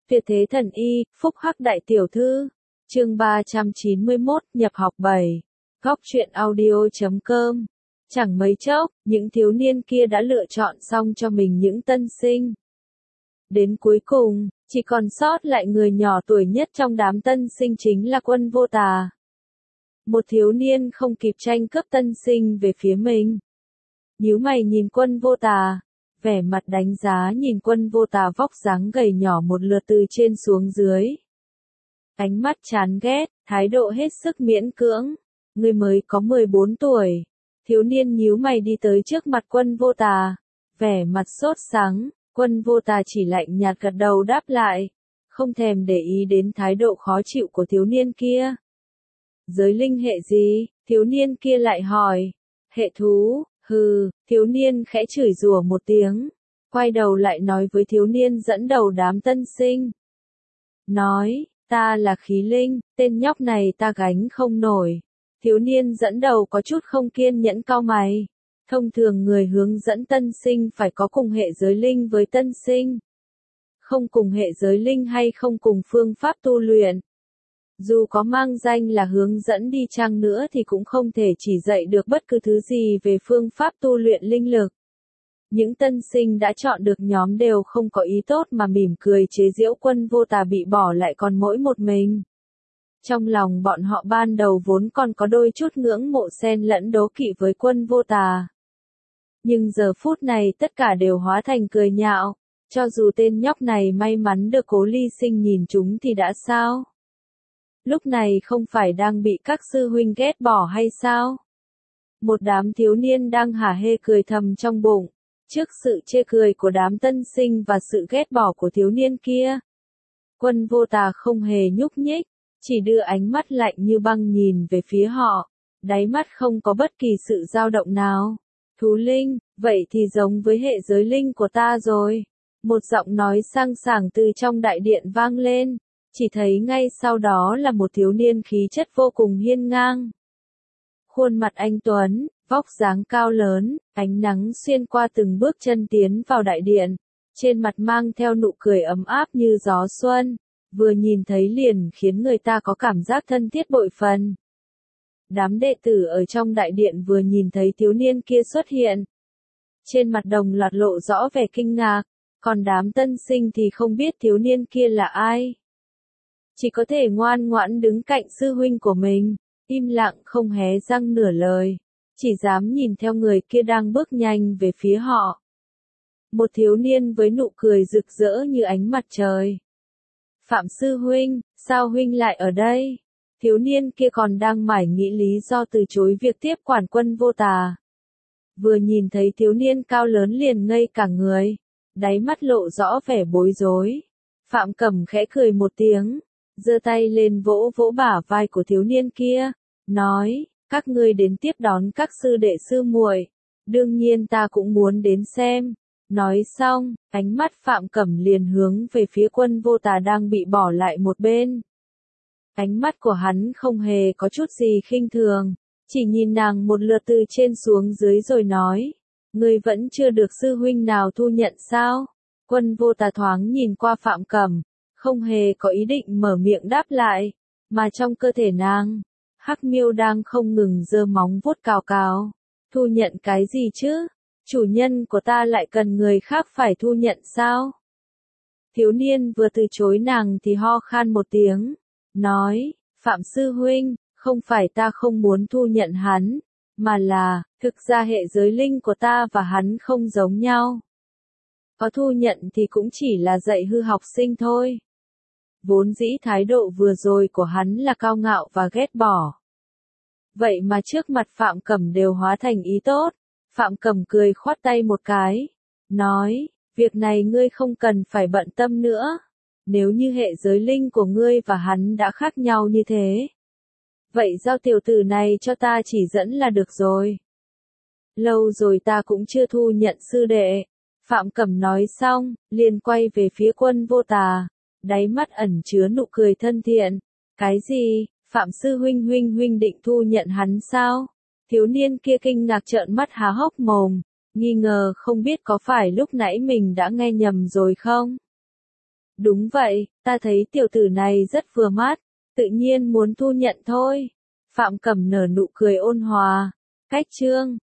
Tuyệt thế thần y, phúc hắc đại tiểu thư. Chương 391, nhập học 7. Góc truyện audio.com. Chẳng mấy chốc, những thiếu niên kia đã lựa chọn xong cho mình những tân sinh. Đến cuối cùng, chỉ còn sót lại người nhỏ tuổi nhất trong đám tân sinh chính là Quân Vô Tà. Một thiếu niên không kịp tranh cướp tân sinh về phía mình. Nhíu mày nhìn Quân Vô Tà, vẻ mặt đánh giá nhìn Quân Vô Tà vóc dáng gầy nhỏ một lượt từ trên xuống dưới. Ánh mắt chán ghét, thái độ hết sức miễn cưỡng. Người mới có 14 tuổi. Thiếu niên nhíu mày đi tới trước mặt Quân Vô Tà, vẻ mặt sốt sắng. Quân Vô Tà chỉ lạnh nhạt gật đầu đáp lại, không thèm để ý đến thái độ khó chịu của thiếu niên kia. Giới linh hệ gì? Thiếu niên kia lại hỏi. Hệ thú. Hừ, thiếu niên khẽ chửi rủa một tiếng, quay đầu lại nói với thiếu niên dẫn đầu đám tân sinh. Nói, ta là khí linh, tên nhóc này ta gánh không nổi. Thiếu niên dẫn đầu có chút không kiên nhẫn cau mày. Thông thường người hướng dẫn tân sinh phải có cùng hệ giới linh với tân sinh. Không cùng hệ giới linh hay không cùng phương pháp tu luyện. Dù có mang danh là hướng dẫn đi chăng nữa thì cũng không thể chỉ dạy được bất cứ thứ gì về phương pháp tu luyện linh lực. Những tân sinh đã chọn được nhóm đều không có ý tốt mà mỉm cười chế giễu Quân Vô Tà bị bỏ lại còn mỗi một mình. Trong lòng bọn họ ban đầu vốn còn có đôi chút ngưỡng mộ xen lẫn đố kỵ với Quân Vô Tà. Nhưng giờ phút này tất cả đều hóa thành cười nhạo, cho dù tên nhóc này may mắn được Cố Ly Sinh nhìn chúng thì đã sao? Lúc này không phải đang bị các sư huynh ghét bỏ hay sao? Một đám thiếu niên đang hả hê cười thầm trong bụng, trước sự chê cười của đám tân sinh và sự ghét bỏ của thiếu niên kia. Quân Vô Tà không hề nhúc nhích, chỉ đưa ánh mắt lạnh như băng nhìn về phía họ, đáy mắt không có bất kỳ sự dao động nào. Thú linh, vậy thì giống với hệ giới linh của ta rồi. Một giọng nói sang sảng từ trong đại điện vang lên. Chỉ thấy ngay sau đó là một thiếu niên khí chất vô cùng hiên ngang. Khuôn mặt anh tuấn, vóc dáng cao lớn, ánh nắng xuyên qua từng bước chân tiến vào đại điện. Trên mặt mang theo nụ cười ấm áp như gió xuân, vừa nhìn thấy liền khiến người ta có cảm giác thân thiết bội phần. Đám đệ tử ở trong đại điện vừa nhìn thấy thiếu niên kia xuất hiện. Trên mặt đồng loạt lộ rõ vẻ kinh ngạc, còn đám tân sinh thì không biết thiếu niên kia là ai. Chỉ có thể ngoan ngoãn đứng cạnh sư huynh của mình, im lặng không hé răng nửa lời, chỉ dám nhìn theo người kia đang bước nhanh về phía họ. Một thiếu niên với nụ cười rực rỡ như ánh mặt trời. Phạm sư huynh, sao huynh lại ở đây? Thiếu niên kia còn đang mải nghĩ lý do từ chối việc tiếp quản Quân Vô Tà. Vừa nhìn thấy thiếu niên cao lớn liền ngây cả người, đáy mắt lộ rõ vẻ bối rối. Phạm Cẩm khẽ cười một tiếng, giơ tay lên vỗ vỗ bả vai của thiếu niên kia, nói, các ngươi đến tiếp đón các sư đệ sư muội, đương nhiên ta cũng muốn đến xem. Nói xong, ánh mắt Phạm Cẩm liền hướng về phía Quân Vô Tà đang bị bỏ lại một bên. Ánh mắt của hắn không hề có chút gì khinh thường, chỉ nhìn nàng một lượt từ trên xuống dưới rồi nói, ngươi vẫn chưa được sư huynh nào thu nhận sao? Quân Vô Tà thoáng nhìn qua Phạm Cẩm, không hề có ý định mở miệng đáp lại, mà trong cơ thể nàng, Hắc Miêu đang không ngừng giơ móng vuốt cào cào. Thu nhận cái gì chứ? Chủ nhân của ta lại cần người khác phải thu nhận sao? Thiếu niên vừa từ chối nàng thì ho khan một tiếng, nói, Phạm sư huynh, không phải ta không muốn thu nhận hắn, mà là, thực ra hệ giới linh của ta và hắn không giống nhau. Có thu nhận thì cũng chỉ là dạy hư học sinh thôi. Vốn dĩ thái độ vừa rồi của hắn là cao ngạo và ghét bỏ. Vậy mà trước mặt Phạm Cẩm đều hóa thành ý tốt. Phạm Cẩm cười khoát tay một cái, nói, việc này ngươi không cần phải bận tâm nữa. Nếu như hệ giới linh của ngươi và hắn đã khác nhau như thế, vậy giao tiểu tử này cho ta chỉ dẫn là được rồi. Lâu rồi ta cũng chưa thu nhận sư đệ. Phạm Cẩm nói xong, liền quay về phía Quân Vô Tà, đáy mắt ẩn chứa nụ cười thân thiện. Cái gì? Phạm sư huynh huynh định thu nhận hắn sao? Thiếu niên kia kinh ngạc trợn mắt há hốc mồm, nghi ngờ không biết có phải lúc nãy mình đã nghe nhầm rồi không? Đúng vậy, ta thấy tiểu tử này rất vừa mắt, tự nhiên muốn thu nhận thôi. Phạm Cẩm nở nụ cười ôn hòa. Cách chương